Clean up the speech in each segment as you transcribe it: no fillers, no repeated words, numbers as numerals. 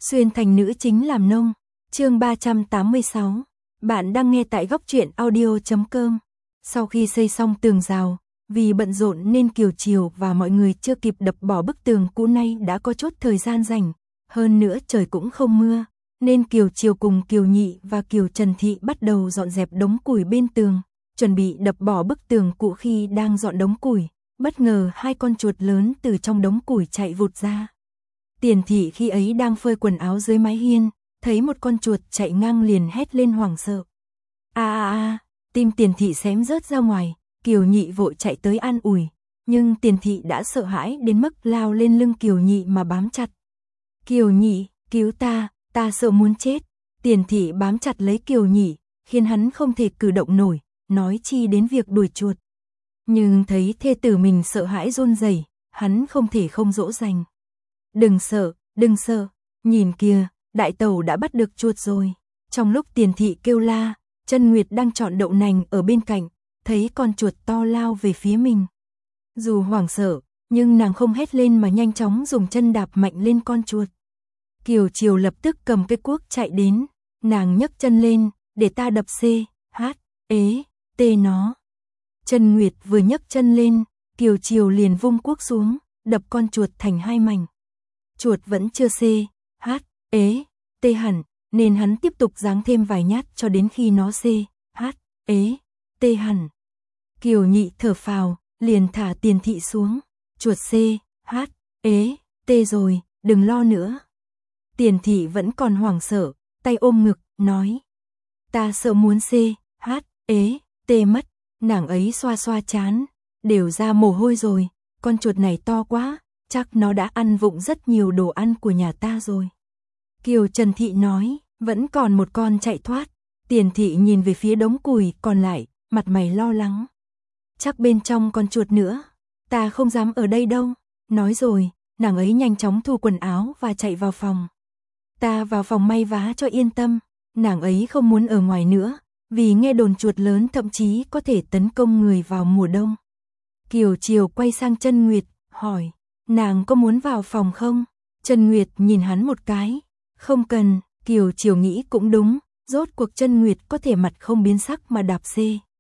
Xuyên thành nữ chính làm nông. Chương 386. Bạn đang nghe tại góc truyện audio.com. Sau khi xây xong tường rào, vì bận rộn nên Kiều Chiều và mọi người chưa kịp đập bỏ bức tường cũ, nay đã có chút thời gian rảnh. Hơn nữa trời cũng không mưa, nên Kiều Chiều cùng Kiều Nhị và Kiều Trần Thị bắt đầu dọn dẹp đống củi bên tường, chuẩn bị đập bỏ bức tường cũ. Khi đang dọn đống củi, bất ngờ hai con chuột lớn từ trong đống củi chạy vụt ra. Tiền Thị khi ấy đang phơi quần áo dưới mái hiên, thấy một con chuột chạy ngang liền hét lên hoảng sợ. Tim Tiền Thị xém rớt ra ngoài. Kiều Nhị vội chạy tới an ủi, nhưng Tiền Thị đã sợ hãi đến mức lao lên lưng Kiều Nhị mà bám chặt. Kiều Nhị, cứu ta, ta sợ muốn chết. Tiền Thị bám chặt lấy Kiều Nhị, khiến hắn không thể cử động nổi, nói chi đến việc đuổi chuột. Nhưng thấy thê tử mình sợ hãi run rẩy, hắn không thể không dỗ dành. Đừng sợ, nhìn kìa, đại tẩu đã bắt được chuột rồi. Trong lúc Tiền Thị kêu la, Chân Nguyệt đang chọn đậu nành ở bên cạnh, thấy con chuột to lao về phía mình. Dù hoảng sợ, nhưng nàng không hét lên mà nhanh chóng dùng chân đạp mạnh lên con chuột. Kiều Chiều lập tức cầm cái cuốc chạy đến, nàng nhấc chân lên, để ta đập nó. Chân Nguyệt vừa nhấc chân lên, Kiều Chiều liền vung cuốc xuống, đập con chuột thành hai mảnh. Chuột vẫn chưa hẳn, nên hắn tiếp tục giáng thêm vài nhát cho đến khi nó hẳn. Kiều Nhị thở phào, liền thả Tiền Thị xuống. Chuột rồi, đừng lo nữa. Tiền Thị vẫn còn hoảng sợ, tay ôm ngực, nói. Ta sợ muốn mất. Nàng ấy xoa xoa trán, đều ra mồ hôi rồi. Con chuột này to quá, chắc nó đã ăn vụng rất nhiều đồ ăn của nhà ta rồi. Kiều Trần Thị nói, vẫn còn một con chạy thoát. Tiền Thị nhìn về phía đống củi còn lại, mặt mày lo lắng. Chắc bên trong còn chuột nữa, ta không dám ở đây đâu. Nói rồi, nàng ấy nhanh chóng thu quần áo và chạy vào phòng. Ta vào phòng may vá cho yên tâm. Nàng ấy không muốn ở ngoài nữa, vì nghe đồn chuột lớn thậm chí có thể tấn công người vào mùa đông. Kiều Chiều quay sang Chân Nguyệt, hỏi, nàng có muốn vào phòng không? Chân Nguyệt nhìn hắn một cái, không cần. Kiều Chiều nghĩ cũng đúng, rốt cuộc Chân Nguyệt có thể mặt không biến sắc mà đạp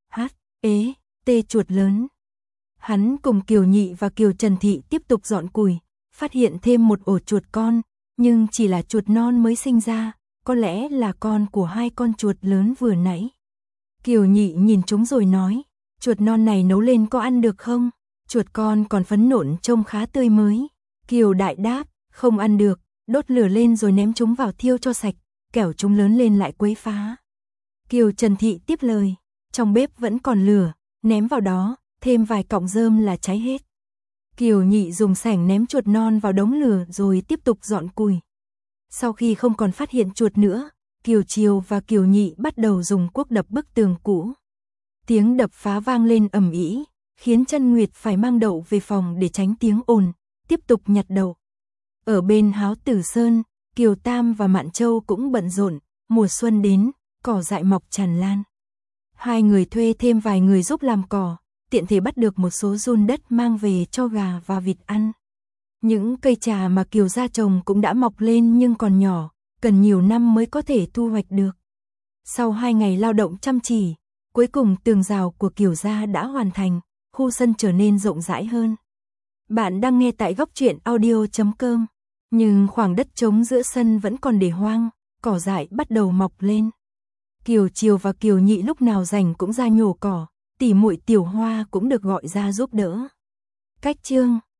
chuột lớn. Hắn cùng Kiều Nhị và Kiều Trần Thị tiếp tục dọn củi, phát hiện thêm một ổ chuột con, nhưng chỉ là chuột non mới sinh ra, có lẽ là con của hai con chuột lớn vừa nãy. Kiều Nhị nhìn chúng rồi nói, chuột non này nấu lên có ăn được không? Chuột con còn phấn nộn trông khá tươi mới. Kiều Đại đáp, không ăn được, đốt lửa lên rồi ném chúng vào thiêu cho sạch, kẻo chúng lớn lên lại quấy phá. Kiều Trần Thị tiếp lời, trong bếp vẫn còn lửa, ném vào đó, thêm vài cọng rơm là cháy hết. Kiều Nhị dùng sẻng ném chuột non vào đống lửa rồi tiếp tục dọn củi. Sau khi không còn phát hiện chuột nữa, Kiều Chiều và Kiều Nhị bắt đầu dùng cuốc đập bức tường cũ. Tiếng đập phá vang lên ầm ĩ, khiến Chân Nguyệt phải mang đậu về phòng để tránh tiếng ồn, tiếp tục nhặt đậu. Ở bên Háo Tử Sơn, Kiều Tam và Mạn Châu cũng bận rộn, mùa xuân đến, cỏ dại mọc tràn lan. Hai người thuê thêm vài người giúp làm cỏ, tiện thể bắt được một số giun đất mang về cho gà và vịt ăn. Những cây trà mà Kiều gia trồng cũng đã mọc lên nhưng còn nhỏ, cần nhiều năm mới có thể thu hoạch được. Sau 2 ngày lao động chăm chỉ, cuối cùng tường rào của Kiều gia đã hoàn thành, khu sân trở nên rộng rãi hơn. Bạn đang nghe tại góc truyện audio.com, nhưng khoảng đất trống giữa sân vẫn còn để hoang, cỏ dại bắt đầu mọc lên. Kiều Chiều và Kiều Nhị lúc nào rảnh cũng ra nhổ cỏ, tỉ muội Tiểu Hoa cũng được gọi ra giúp đỡ. Cách chương